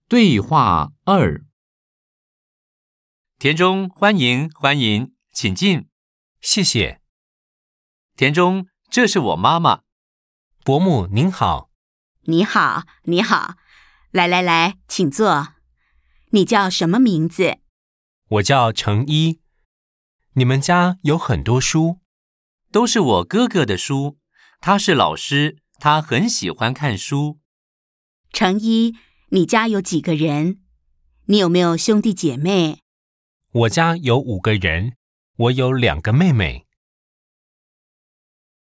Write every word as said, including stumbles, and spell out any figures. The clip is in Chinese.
对话二。 田中，欢迎欢迎，请进。 谢谢。 田中，这是我妈妈。 伯母您好。 你好，你好。来来来，请坐。你叫什么名字？ 我叫程一。你们家有很多书？ 都是我哥哥的书，他是老师，他很喜欢看书。 程一，你家有几个人？你有没有兄弟姐妹？ 我家有五个人，我有两个妹妹。